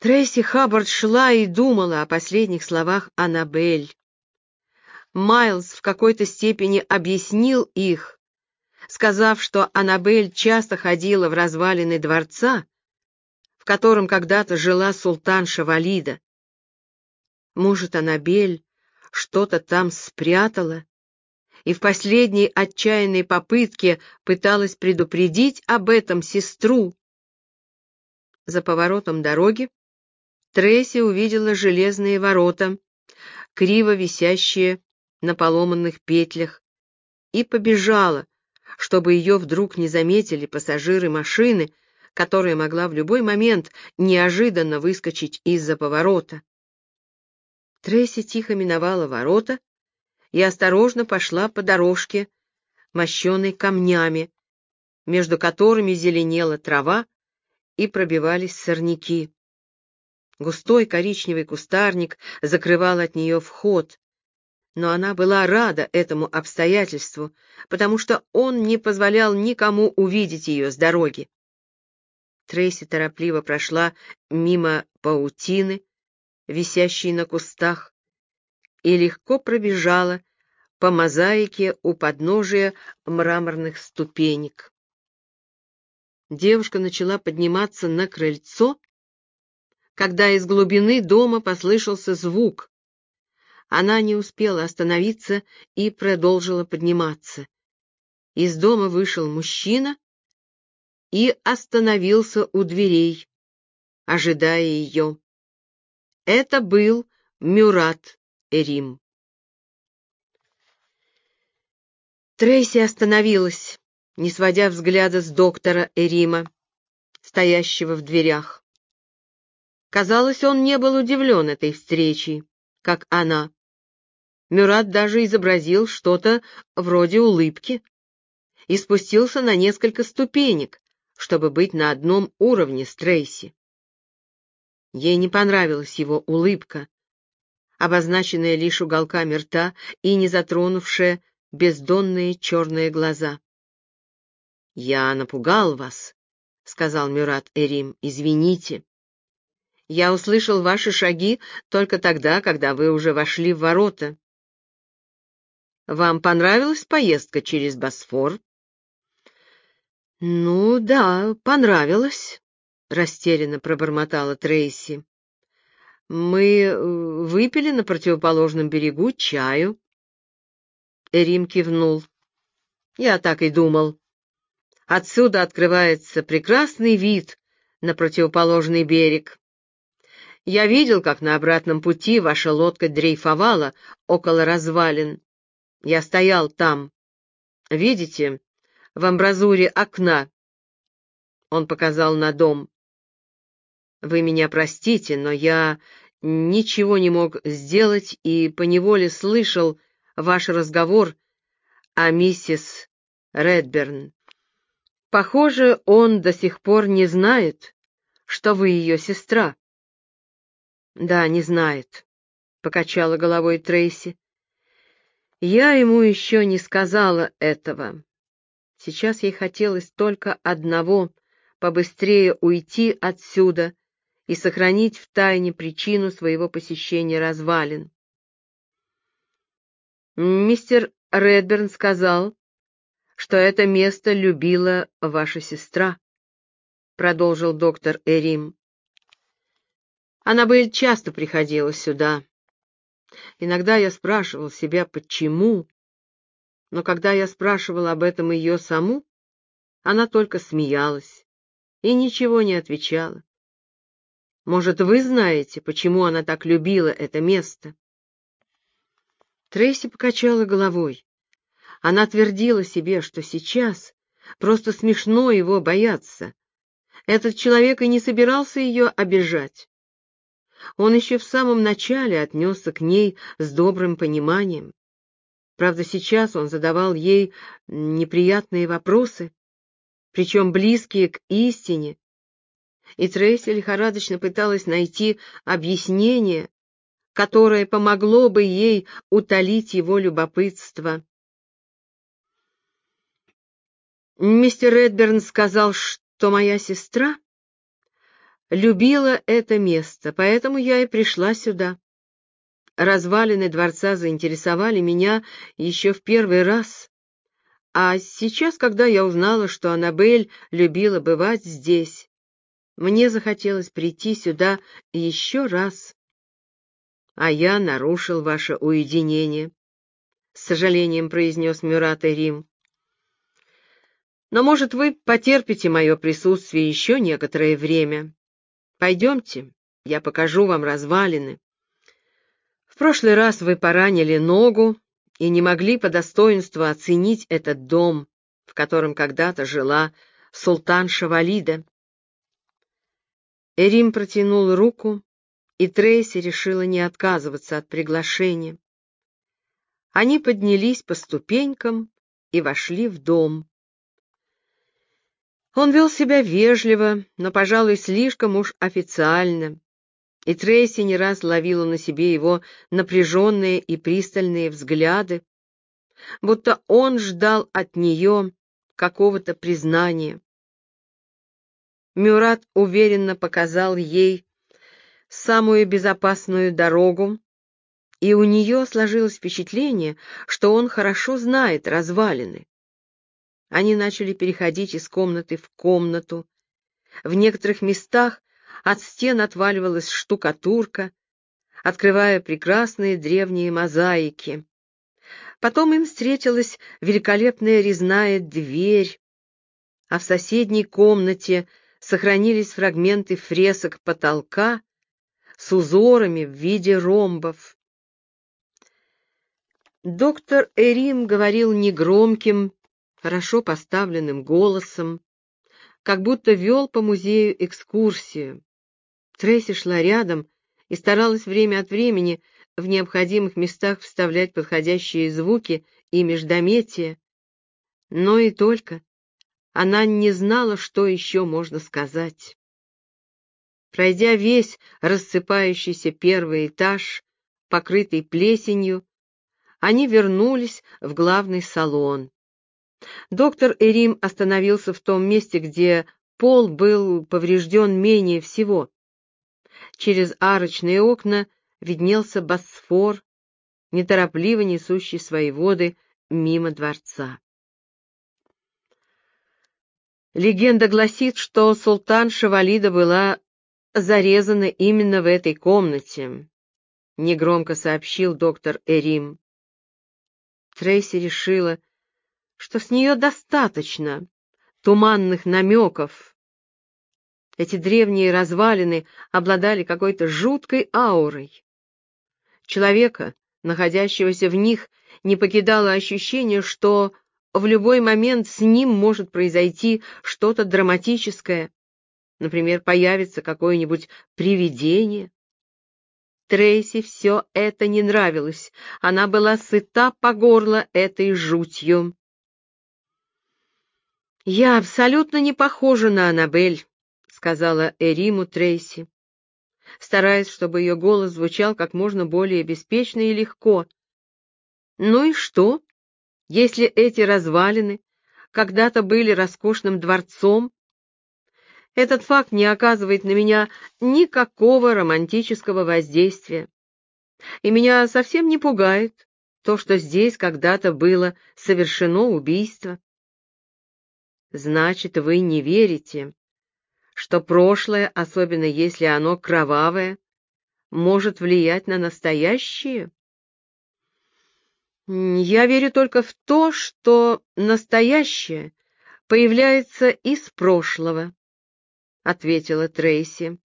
Трейси Хаббард шла и думала о последних словах Аннабель. Майлз в какой-то степени объяснил их, сказав, что Аннабель часто ходила в развалины дворца, в котором когда-то жила султанша Валида. Может, Аннабель что-то там спрятала и в последней отчаянной попытке пыталась предупредить об этом сестру. За поворотом дороги Трейси увидела железные ворота, криво висящие на поломанных петлях, и побежала, чтобы ее вдруг не заметили пассажиры машины, которая могла в любой момент неожиданно выскочить из-за поворота. Трейси тихо миновала ворота и осторожно пошла по дорожке, мощенной камнями, между которыми зеленела трава и пробивались сорняки. Густой коричневый кустарник закрывал от нее вход, но она была рада этому обстоятельству, потому что он не позволял никому увидеть ее с дороги. Трейси торопливо прошла мимо паутины, висящей на кустах, и легко пробежала по мозаике у подножия мраморных ступенек. Девушка начала подниматься на крыльцо, когда из глубины дома послышался звук. Она не успела остановиться и продолжила подниматься. Из дома вышел мужчина и остановился у дверей, ожидая ее. Это был Мюрат Эрим. Трейси остановилась, не сводя взгляда с доктора Эрима, стоящего в дверях. Казалось, он не был удивлен этой встречей, как она. Мюрат даже изобразил что-то вроде улыбки и спустился на несколько ступенек, чтобы быть на одном уровне с Трейси. Ей не понравилась его улыбка, обозначенная лишь уголками рта и не затронувшая бездонные черные глаза. «Я напугал вас», — сказал Мюрат Эрим, — «извините. Я услышал ваши шаги только тогда, когда вы уже вошли в ворота. Вам понравилась поездка через Босфор?» «Ну да, понравилось», — растерянно пробормотала Трейси. «Мы выпили на противоположном берегу чаю». Эрим кивнул. «Я так и думал. Отсюда открывается прекрасный вид на противоположный берег. Я видел, как на обратном пути ваша лодка дрейфовала около развалин. Я стоял там. Видите, в амбразуре окна?» Он показал на дом. «Вы меня простите, но я ничего не мог сделать и поневоле слышал ваш разговор о миссис Редберн. Похоже, он до сих пор не знает, что вы ее сестра». «Да, не знает», — покачала головой Трейси. «Я ему еще не сказала этого. Сейчас ей хотелось только одного — побыстрее уйти отсюда и сохранить в тайне причину своего посещения развалин. Мистер Редберн сказал, что это место любила ваша сестра», — продолжил доктор Эрим. «Аннабель часто приходила сюда. Иногда я спрашивал себя, почему, но когда я спрашивал об этом ее саму, она только смеялась и ничего не отвечала. Может, вы знаете, почему она так любила это место?» Трейси покачала головой. Она твердила себе, что сейчас просто смешно его бояться. Этот человек и не собирался ее обижать. Он еще в самом начале отнесся к ней с добрым пониманием. Правда, сейчас он задавал ей неприятные вопросы, причем близкие к истине, и Трейси лихорадочно пыталась найти объяснение, которое помогло бы ей утолить его любопытство. «Мистер Редберн сказал, что моя сестра любила это место, поэтому я и пришла сюда. Развалины дворца заинтересовали меня еще в первый раз. А сейчас, когда я узнала, что Аннабель любила бывать здесь, мне захотелось прийти сюда еще раз. А я нарушил ваше уединение, — с сожалением произнес Мюрат Эрим. Но, может, вы потерпите мое присутствие еще некоторое время. Пойдемте, я покажу вам развалины. В прошлый раз вы поранили ногу и не могли по достоинству оценить этот дом, в котором когда-то жила султанша Валида. Эрим протянул руку, и Трейси решила не отказываться от приглашения. Они поднялись по ступенькам и вошли в дом. Он вел себя вежливо, но, пожалуй, слишком уж официально, и Трейси не раз ловила на себе его напряженные и пристальные взгляды, будто он ждал от нее какого-то признания. Мюрат уверенно показал ей самую безопасную дорогу, и у нее сложилось впечатление, что он хорошо знает развалины. Они начали переходить из комнаты в комнату. В некоторых местах от стен отваливалась штукатурка, открывая прекрасные древние мозаики. Потом им встретилась великолепная резная дверь, а в соседней комнате сохранились фрагменты фресок потолка с узорами в виде ромбов. Доктор Эрим говорил негромким, хорошо поставленным голосом, как будто вел по музею экскурсию. Трейси шла рядом и старалась время от времени в необходимых местах вставлять подходящие звуки и междометия, но и только. Она не знала, что еще можно сказать. Пройдя весь рассыпающийся первый этаж, покрытый плесенью, они вернулись в главный салон. Доктор Эрим остановился в том месте, где пол был поврежден менее всего. Через арочные окна виднелся Босфор, неторопливо несущий свои воды мимо дворца. Легенда гласит, что султанша Валида была зарезана именно в этой комнате, — негромко сообщил доктор Эрим. Трейси решила, что с нее достаточно туманных намеков. Эти древние развалины обладали какой-то жуткой аурой. Человека, находящегося в них, не покидало ощущение, что в любой момент с ним может произойти что-то драматическое, например, появится какое-нибудь привидение. Трейси все это не нравилось, она была сыта по горло этой жутью. «Я абсолютно не похожа на Аннабель», — сказала Эриму Трейси, стараясь, чтобы ее голос звучал как можно более беспечно и легко. «Ну и что, если эти развалины когда-то были роскошным дворцом? Этот факт не оказывает на меня никакого романтического воздействия, и меня совсем не пугает то, что здесь когда-то было совершено убийство». «Значит, вы не верите, что прошлое, особенно если оно кровавое, может влиять на настоящее?» «Я верю только в то, что настоящее появляется из прошлого», — ответила Трейси.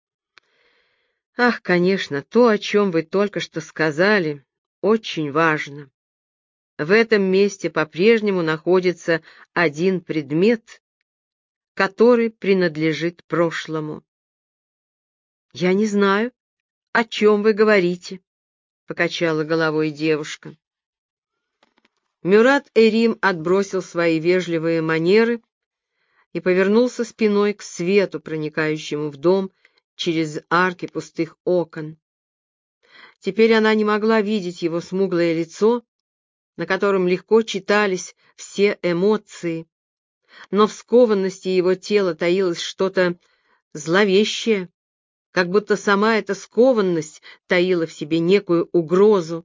«Ах, конечно, то, о чем вы только что сказали, очень важно. В этом месте по-прежнему находится один предмет, который принадлежит прошлому». «Я не знаю, о чем вы говорите», — покачала головой девушка. Мюрат Эрим отбросил свои вежливые манеры и повернулся спиной к свету, проникающему в дом через арки пустых окон. Теперь она не могла видеть его смуглое лицо, на котором легко читались все эмоции, но в скованности его тела таилось что-то зловещее, как будто сама эта скованность таила в себе некую угрозу.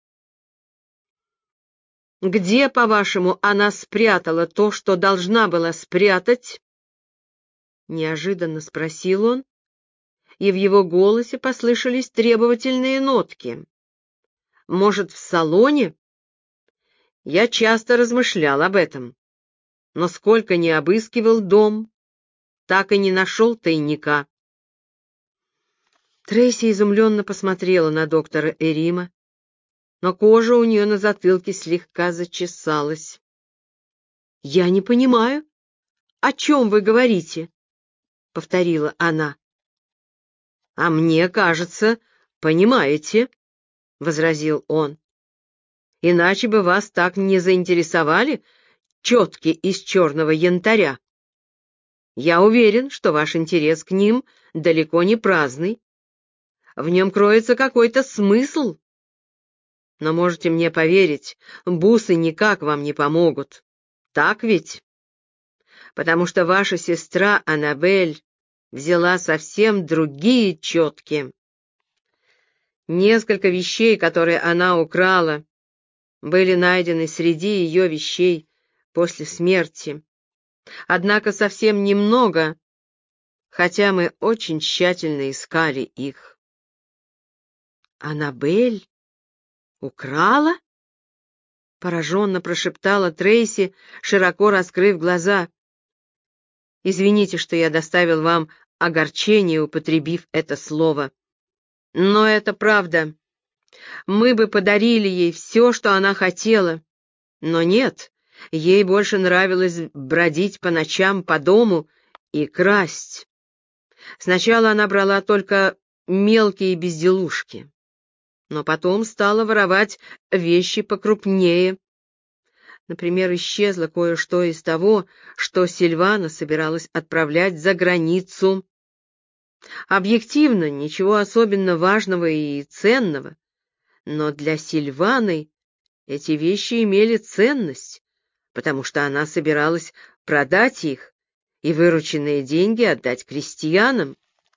«Где, по-вашему, она спрятала то, что должна была спрятать?» — неожиданно спросил он, и в его голосе послышались требовательные нотки. «Может, в салоне?» Я часто размышлял об этом, но сколько ни обыскивал дом, так и не нашел тайника. Трейси изумленно посмотрела на доктора Эрима, но кожа у нее на затылке слегка зачесалась. «Я не понимаю, о чем вы говорите?» — повторила она. «А мне кажется, понимаете», — возразил он. «Иначе бы вас так не заинтересовали четки из черного янтаря. Я уверен, что ваш интерес к ним далеко не праздный. В нем кроется какой-то смысл. Но можете мне поверить, бусы никак вам не помогут. Так ведь? Потому что ваша сестра Аннабель взяла совсем другие четки. Несколько вещей, которые она украла, были найдены среди ее вещей после смерти. Однако совсем немного, хотя мы очень тщательно искали их. «Аннабель украла?» — пораженно прошептала Трейси, широко раскрыв глаза. «Извините, что я доставил вам огорчение, употребив это слово. Но это правда. Мы бы подарили ей все, что она хотела. Но нет, ей больше нравилось бродить по ночам по дому и красть. Сначала она брала только мелкие безделушки, но потом стала воровать вещи покрупнее. Например, исчезло кое-что из того, что Сильвана собиралась отправлять за границу. Объективно, ничего особенно важного и ценного, но для Сильваны эти вещи имели ценность, потому что она собиралась продать их и вырученные деньги отдать крестьянам.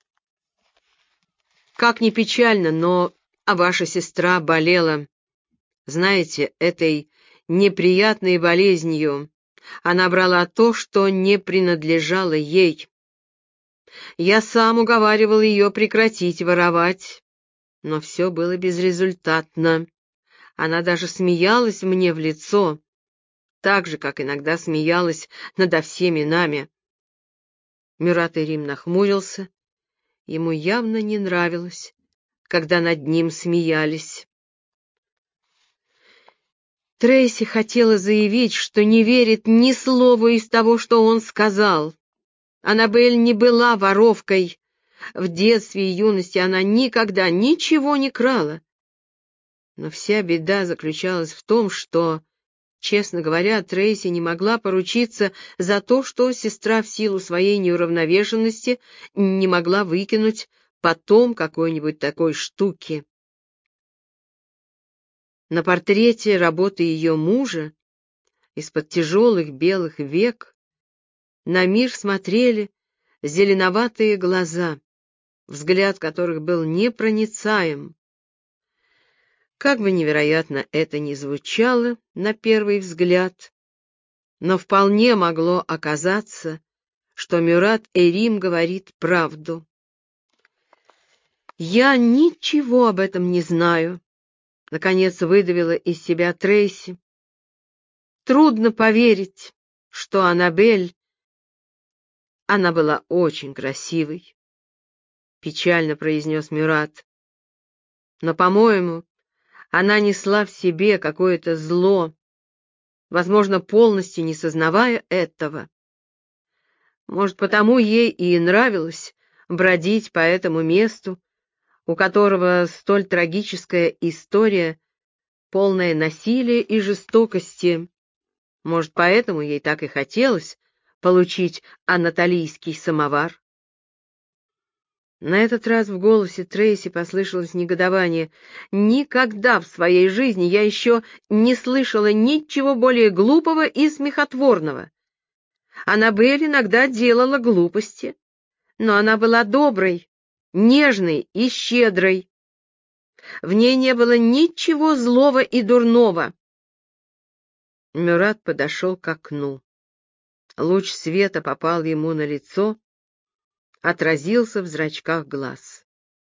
Как ни печально, но ваша сестра болела. Знаете, этой неприятной болезнью она брала то, что не принадлежало ей. Я сам уговаривал ее прекратить воровать, но все было безрезультатно. Она даже смеялась мне в лицо, так же, как иногда смеялась надо всеми нами. Мюрат Эрим нахмурился. Ему явно не нравилось, когда над ним смеялись. Трейси хотела заявить, что не верит ни слову из того, что он сказал. Аннабель не была воровкой. В детстве и юности она никогда ничего не крала. Но вся беда заключалась в том, что, честно говоря, Трейси не могла поручиться за то, что сестра в силу своей неуравновешенности не могла выкинуть потом какой-нибудь такой штуки. На портрете работы ее мужа из-под тяжелых белых век на мир смотрели зеленоватые глаза, взгляд которых был непроницаем. Как бы невероятно это ни звучало на первый взгляд, но вполне могло оказаться, что Мюрат Эрим говорит правду. «Я ничего об этом не знаю», — наконец выдавила из себя Трейси. «Трудно поверить, что Аннабель...» Она была очень красивой, — печально произнес Мюрат. Но, по-моему, она несла в себе какое-то зло, возможно, полностью не сознавая этого. Может, потому ей и нравилось бродить по этому месту, у которого столь трагическая история, полная насилия и жестокости. Может, поэтому ей так и хотелось получить анатолийский самовар. На этот раз в голосе Трейси послышалось негодование. «Никогда в своей жизни я еще не слышала ничего более глупого и смехотворного. Аннабель иногда делала глупости, но она была доброй, нежной и щедрой. В ней не было ничего злого и дурного. Мюрат подошел к окну. Луч света попал ему на лицо, отразился в зрачках глаз.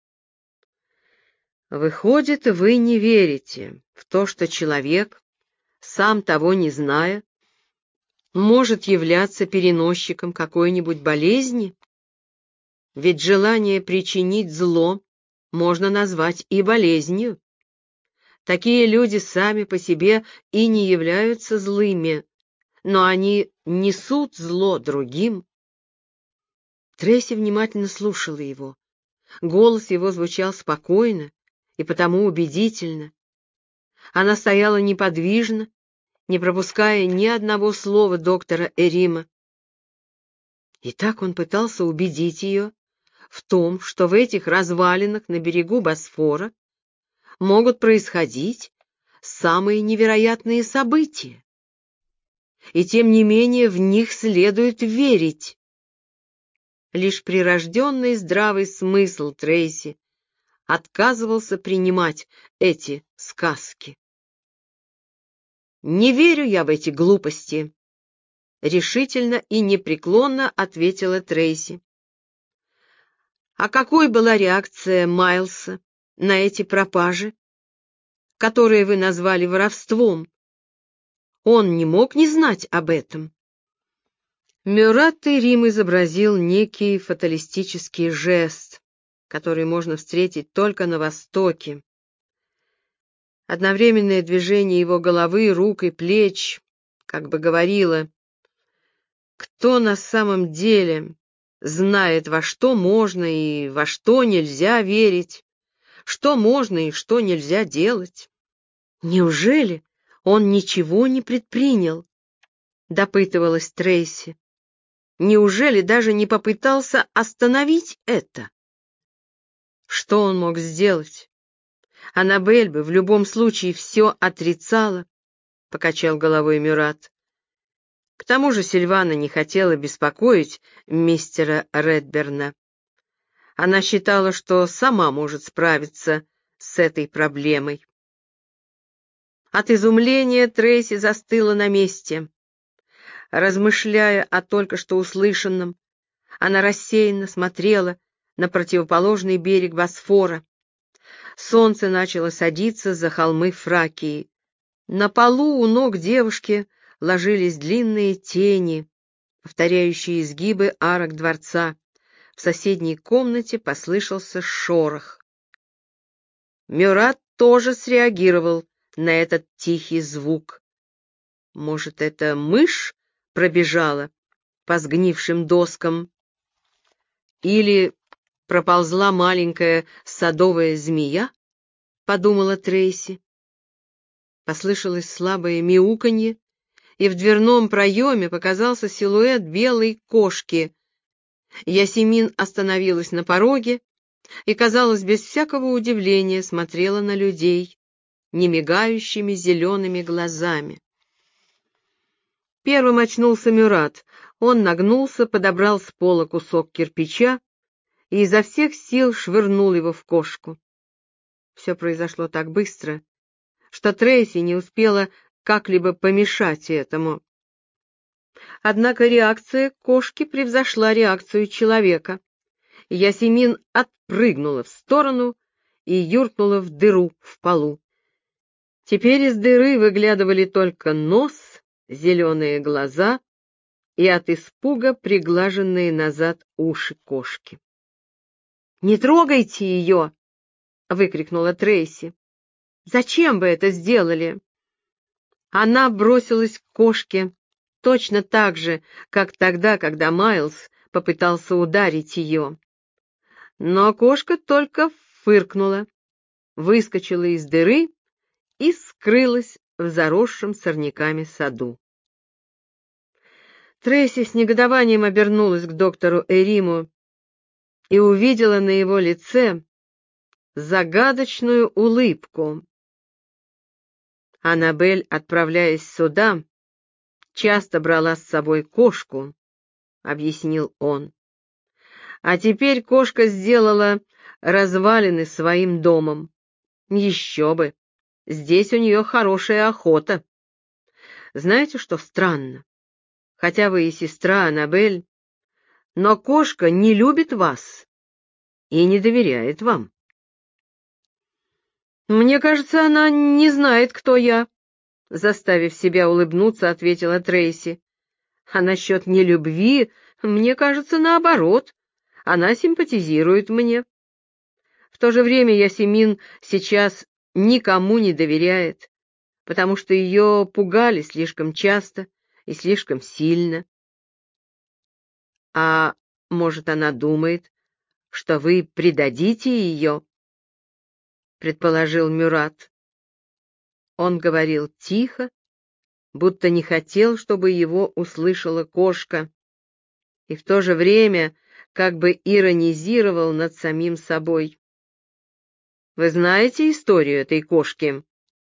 «Выходит, вы не верите в то, что человек, сам того не зная, может являться переносчиком какой-нибудь болезни? Ведь желание причинить зло можно назвать и болезнью. Такие люди сами по себе и не являются злыми, но они несут зло другим». Трейси внимательно слушала его. Голос его звучал спокойно и потому убедительно. Она стояла неподвижно, не пропуская ни одного слова доктора Эрима. И так он пытался убедить ее в том, что в этих развалинах на берегу Босфора могут происходить самые невероятные события. И тем не менее в них следует верить. Лишь прирожденный здравый смысл Трейси отказывался принимать эти сказки. «Не верю я в эти глупости», — решительно и непреклонно ответила Трейси. «А какой была реакция Майлса на эти пропажи, которые вы назвали воровством? Он не мог не знать об этом». Мюрат Рим изобразил некий фаталистический жест, который можно встретить только на Востоке. Одновременное движение его головы, рук и плеч как бы говорило: кто на самом деле знает, во что можно и во что нельзя верить, что можно и что нельзя делать. «Неужели он ничего не предпринял?» — допытывалась Трейси. «Неужели даже не попытался остановить это?» Что он мог сделать? Аннабель бы в любом случае все отрицала, — покачал головой Мюрат. К тому же Сильвана не хотела беспокоить мистера Редберна. Она считала, что сама может справиться с этой проблемой. От изумления Трейси застыла на месте. Размышляя о только что услышанном, она рассеянно смотрела на противоположный берег Босфора. Солнце начало садиться за холмы Фракии. На полу у ног девушки ложились длинные тени, повторяющие изгибы арок дворца. В соседней комнате послышался шорох. Мюрат тоже среагировал на этот тихий звук. Может, это мышь пробежала по сгнившим доскам? Или проползла маленькая садовая змея? Подумала Трейси. Послышалось слабое мяуканье, и в дверном проеме показался силуэт белой кошки. Ясемин остановилась на пороге и, казалось, без всякого удивления смотрела на людей немигающими зелеными глазами. Первым очнулся Мюрат. Он нагнулся, подобрал с пола кусок кирпича и изо всех сил швырнул его в кошку. Все произошло так быстро, что Трейси не успела как-либо помешать этому. Однако реакция кошки превзошла реакцию человека. Ясемин отпрыгнула в сторону и юркнула в дыру в полу. Теперь из дыры выглядывали только нос, зеленые глаза и от испуга приглаженные назад уши кошки. «Не трогайте ее!» — выкрикнула Трейси. «Зачем вы это сделали?» Она бросилась к кошке точно так же, как тогда, когда Майлз попытался ударить ее. Но кошка только фыркнула, выскочила из дыры и скрылась в заросшем сорняками саду. Трейси с негодованием обернулась к доктору Эриму и увидела на его лице загадочную улыбку. Аннабель, отправляясь сюда, часто брала с собой кошку, — объяснил он. А теперь кошка сделала развалины своим домом. Еще бы! Здесь у нее хорошая охота. Знаете, что странно? Хотя вы и сестра Аннабель, но кошка не любит вас и не доверяет вам. Мне кажется, она не знает, кто я, заставив себя улыбнуться, ответила Трейси. А насчет нелюбви, мне кажется, наоборот. Она симпатизирует мне. В то же время Ясемин сейчас никому не доверяет, потому что ее пугали слишком часто и слишком сильно. А может, она думает, что вы предадите ее? Предположил Мюрат. Он говорил тихо, будто не хотел, чтобы его услышала кошка, и в то же время как бы иронизировал над самим собой. Вы знаете историю этой кошки?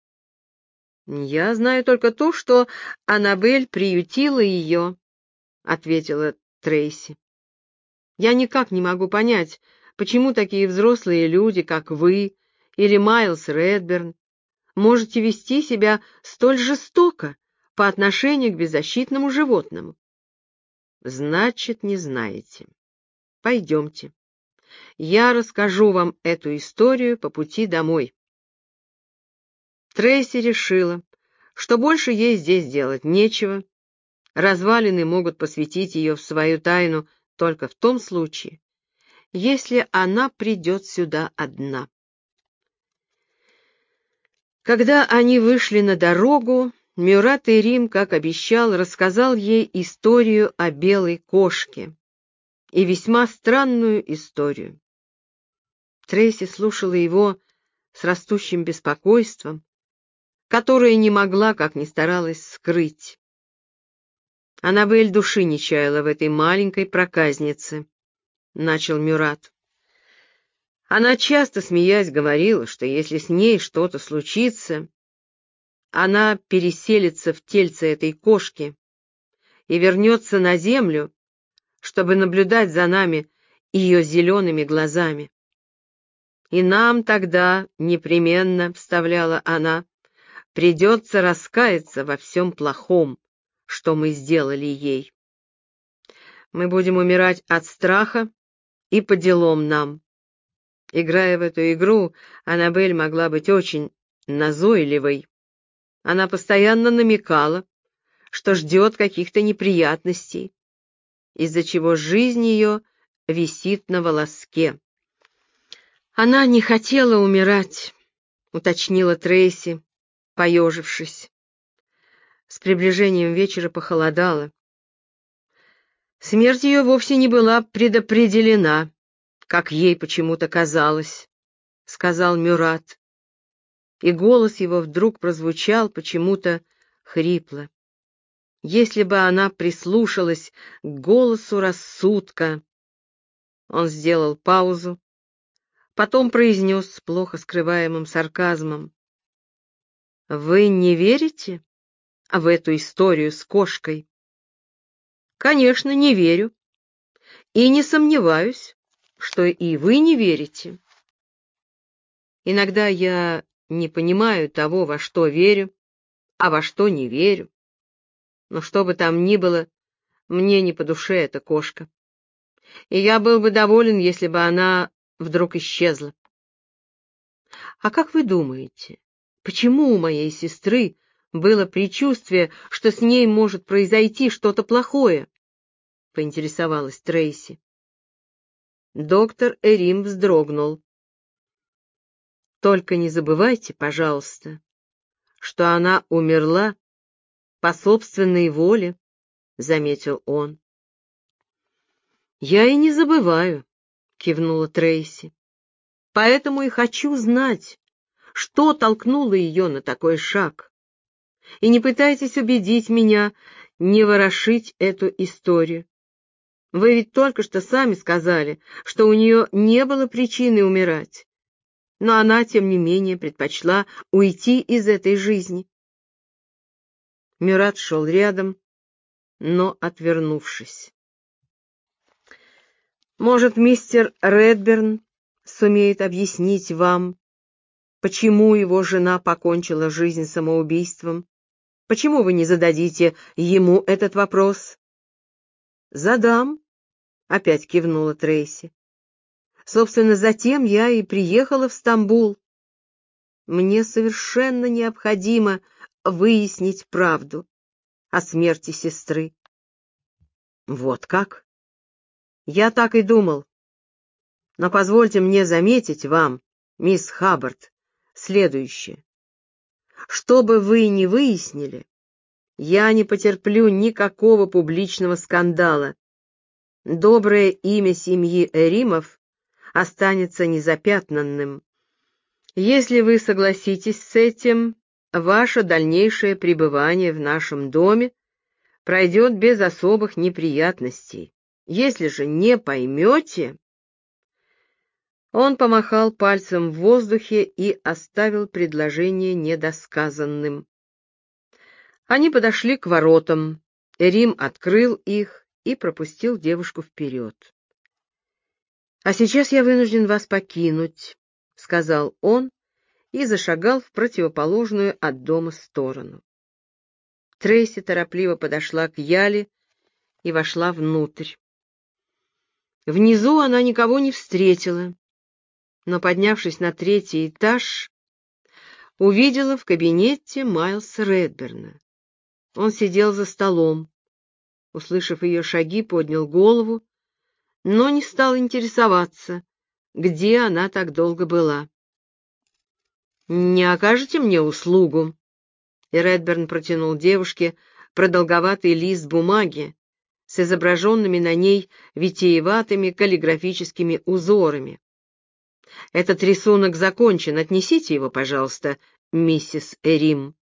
Я знаю только то, что Аннабель приютила ее, ответила Трейси. Я никак не могу понять, почему такие взрослые люди, как вы или Майлз Редберн, можете вести себя столь жестоко по отношению к беззащитному животному. Значит, не знаете. Пойдемте. Я расскажу вам эту историю по пути домой. Трейси решила, что больше ей здесь делать нечего. Развалины могут посвятить ее в свою тайну только в том случае, если она придет сюда одна. Когда они вышли на дорогу, Мюрат Эрим, как обещал, рассказал ей историю о белой кошке, и весьма странную историю. Трейси слушала его с растущим беспокойством, которое не могла, как ни старалась, скрыть. Аннабель души не чаяла в этой маленькой проказнице, — начал Мюрат. Она часто, смеясь, говорила, что если с ней что-то случится, она переселится в тельце этой кошки и вернется на землю, чтобы наблюдать за нами ее зелеными глазами. И нам тогда непременно, — вставляла она, — придется раскаяться во всем плохом, что мы сделали ей. Мы будем умирать от страха и по делам нам. Играя в эту игру, Аннабель могла быть очень назойливой. Она постоянно намекала, что ждет каких-то неприятностей, из-за чего жизнь ее висит на волоске. «Она не хотела умирать», — уточнила Трейси, поежившись. С приближением вечера похолодало. Смерть ее вовсе не была предопределена, как ей почему-то казалось, — сказал Мюрат, и голос его вдруг прозвучал почему-то хрипло. Если бы она прислушалась к голосу рассудка. Он сделал паузу, потом произнес с плохо скрываемым сарказмом: «Вы не верите в эту историю с кошкой?» «Конечно, не верю. И не сомневаюсь, что и вы не верите. Иногда я не понимаю того, во что верю, а во что не верю. Но что бы там ни было, мне не по душе эта кошка. И я был бы доволен, если бы она вдруг исчезла. А как вы думаете, почему у моей сестры было предчувствие, что с ней может произойти что-то плохое?» — поинтересовалась Трейси. Доктор Эрим вздрогнул. «Только не забывайте, пожалуйста, что она умерла по собственной воле», — заметил он. «Я и не забываю», — кивнула Трейси. «Поэтому и хочу знать, что толкнуло ее на такой шаг. И не пытайтесь убедить меня не ворошить эту историю. Вы ведь только что сами сказали, что у нее не было причины умирать, но она, тем не менее, предпочла уйти из этой жизни». Мюрат шел рядом, но отвернувшись. Может, мистер Редберн сумеет объяснить вам, почему его жена покончила жизнь самоубийством? Почему вы не зададите ему этот вопрос? Задам, опять кивнула Трейси. Собственно, затем я и приехала в Стамбул. Мне совершенно необходимо выяснить правду о смерти сестры. Вот как? Я так и думал. Но позвольте мне заметить вам, мисс Хаббард, следующее. Что бы вы ни выяснили, я не потерплю никакого публичного скандала. Доброе имя семьи Эримов останется незапятнанным. Если вы согласитесь с этим, ваше дальнейшее пребывание в нашем доме пройдет без особых неприятностей. Если же не поймете... Он помахал пальцем в воздухе и оставил предложение недосказанным. Они подошли к воротам. Рим открыл их и пропустил девушку вперед. «А сейчас я вынужден вас покинуть», — сказал он и зашагал в противоположную от дома сторону. Трейси торопливо подошла к Яле и вошла внутрь. Внизу она никого не встретила, но, поднявшись на 3-й этаж, увидела в кабинете Майлса Редберна. Он сидел за столом. Услышав ее шаги, поднял голову, но не стал интересоваться, где она так долго была. «Не окажете мне услугу?» И Редберн протянул девушке продолговатый лист бумаги с изображенными на ней витиеватыми каллиграфическими узорами. «Этот рисунок закончен. Отнесите его, пожалуйста, миссис Эрим».